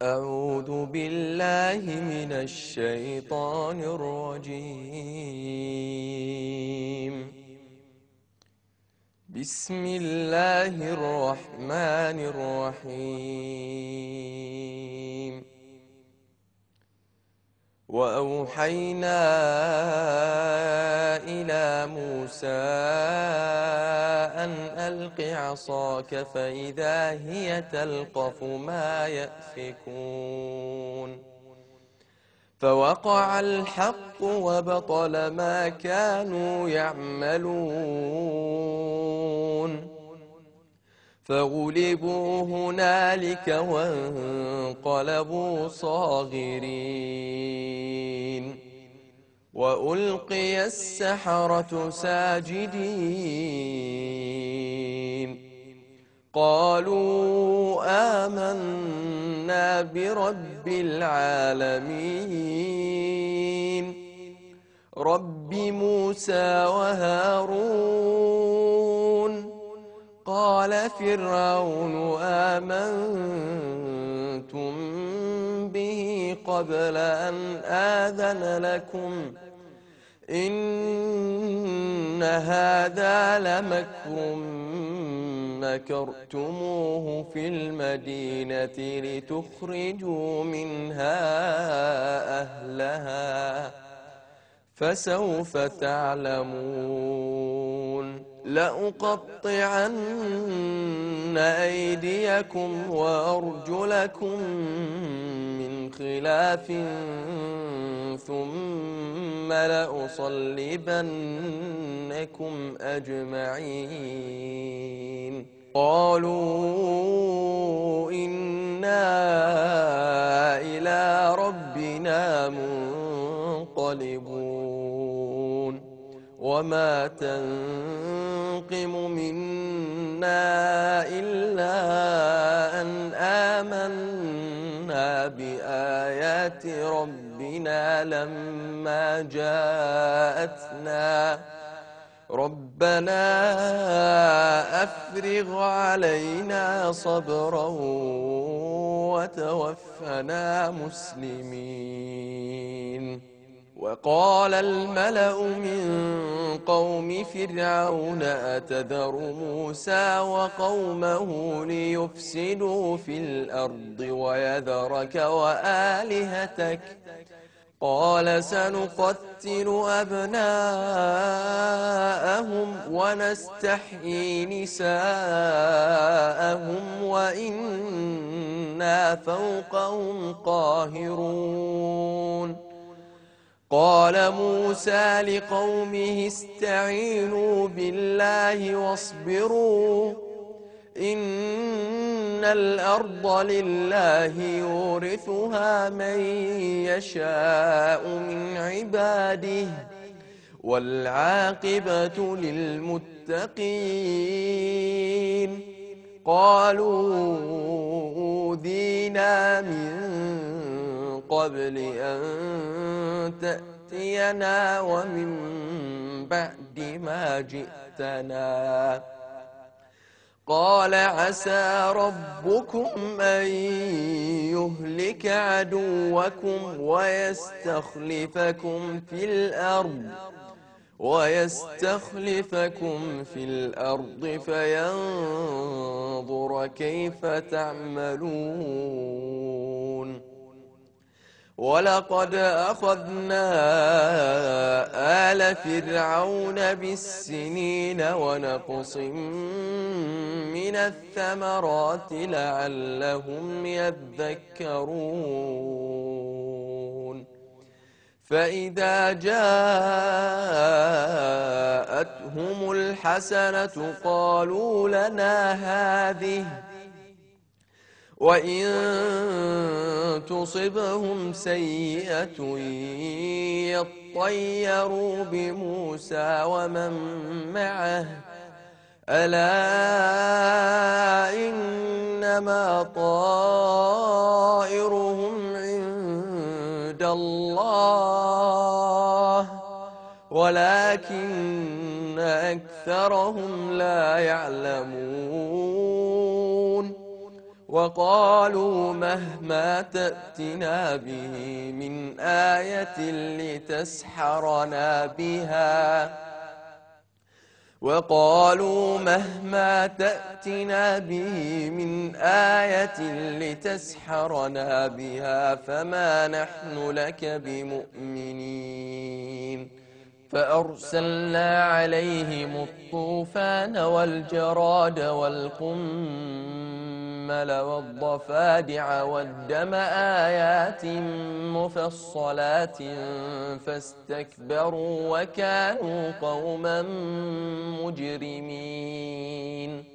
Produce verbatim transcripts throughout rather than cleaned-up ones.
أعوذ بالله من الشيطان الرجيم. بسم الله الرحمن الرحيم. وأوحينا إلى موسى أن ألق عصاك فإذا هي تلقف ما يأفكون فوقع الحق وبطل ما كانوا يعملون فغلبوا هنالك وانقلبوا صاغرين وألقي السحرة ساجدين قالوا آمنا برب العالمين رب موسى وهارون. قال فرعون آمنتم به قبل أن آذن لكم إن هذا لمكر مكرتموه في المدينة لتخرجوا منها أهلها فسوف تعلمون. لأقطعن أيديكم وأرجلكم من خلاف ثم لأصلبنكم أجمعين. قالوا إنا إلى ربنا منقلبون. وما تنقم منا إلا أن آمنا بآيات ربنا لما جاءتنا ربنا أفرغ علينا صبرا وتوفنا مسلمين. وقال الملأ من قوم فرعون أتذر موسى وقومه ليفسدوا في الأرض ويذرك وآلهتك قال سنقتل أبناءهم ونستحيي نساءهم وإنا فوقهم قاهرون. قال موسى لقومه استعينوا بالله واصبروا إن الأرض لله يورثها من يشاء من عباده والعاقبة للمتقين. قالوا أوذينا من قبل أن تأتينا ومن بعد ما جئتنا قال عسى ربكم أن يهلك عدوكم ويستخلفكم في الأرض ويستخلفكم في الأرض فينظر كيف تعملون. ولقد أخذنا آل فرعون بالسنين ونقص من الثمرات لعلهم يذكرون. فإذا جاءتهم الحسنة قالوا لنا هذه وإن تصبهم سيئة يطيروا بموسى ومن معه ألا إنما طائرهم عند الله ولكن أكثرهم لا يعلمون. وقالوا مهما تأتنا به من آية لتسحرنا بها وقالوا مهما تأتنا به من آية لتسحرنا بها فما نحن لك بمؤمنين فأرسلنا عليهم الطوفان والجراد والقمل والضفادع والدم آيات مفصلات فاستكبروا وكانوا قوما مجرمين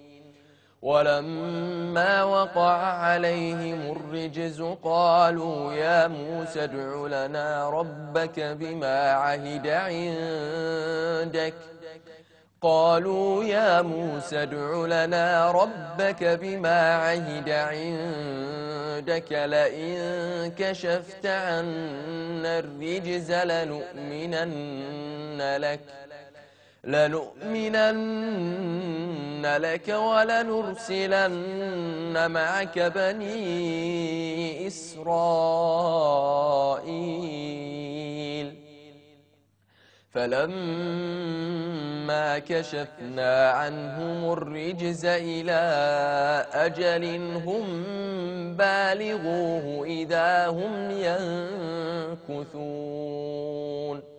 ولما وقع عليهم الرجز قالوا يا موسى ادع لنا ربك بما عهد عندك قالوا يا موسى ادع لنا ربك بما عهد عندك لئن كشفت عنا الرجز لنؤمنن لك لنؤمنن لك ولنرسلن معك بني إسرائيل فلما كشفنا عنهم الرجز إلى أجل هم بالغوه إذا هم ينكثون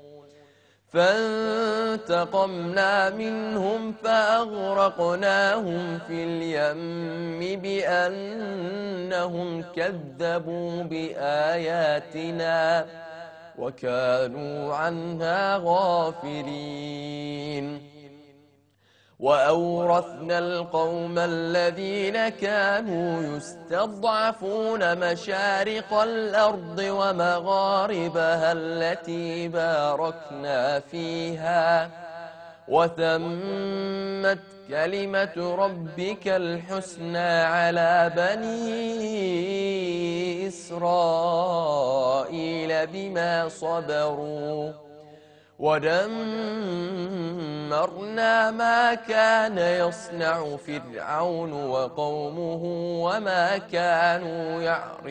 فانتقمنا منهم فأغرقناهم في اليم بأنهم كذبوا بآياتنا وكانوا عنها غافلين وأورثنا القوم الذين كانوا يستضعفون مشارق الأرض ومغاربها التي باركنا فيها وتمت كلمة ربك الحسنى على بني إسرائيل بما صبروا ودمرنا ما كان يصنع فرعون وقومه وما كانوا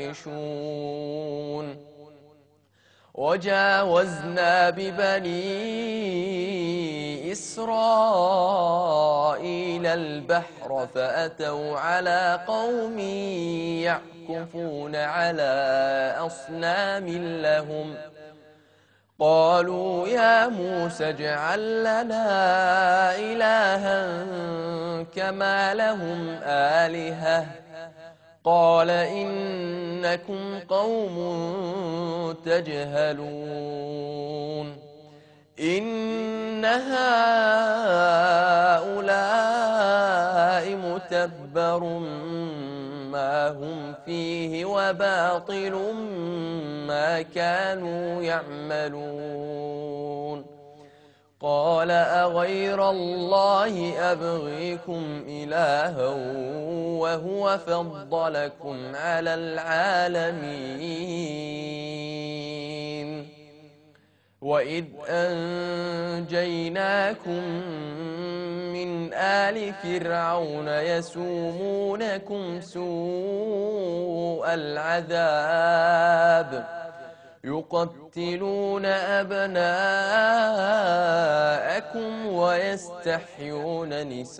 يعرشون وجاوزنا ببني إسرائيل البحر فأتوا على قوم يعكفون على أصنام لهم قالوا يا موسى اجعل لنا إلها كما لهم آلهة قال إنكم قوم تجهلون إن هؤلاء متبر ما هم فيه وباطل ما كانوا يعملون قال أغير الله أبغيكم إلها وهو فضلكم على العالمين وإذ أنجيناكم من آل فرعون يسومونكم سوء العذاب يقتلون أبناءكم ويستحيون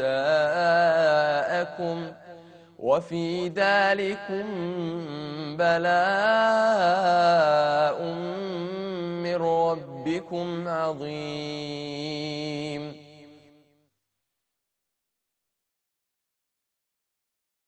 نساءكم وفي ذلكم بلاء من ربكم عظيم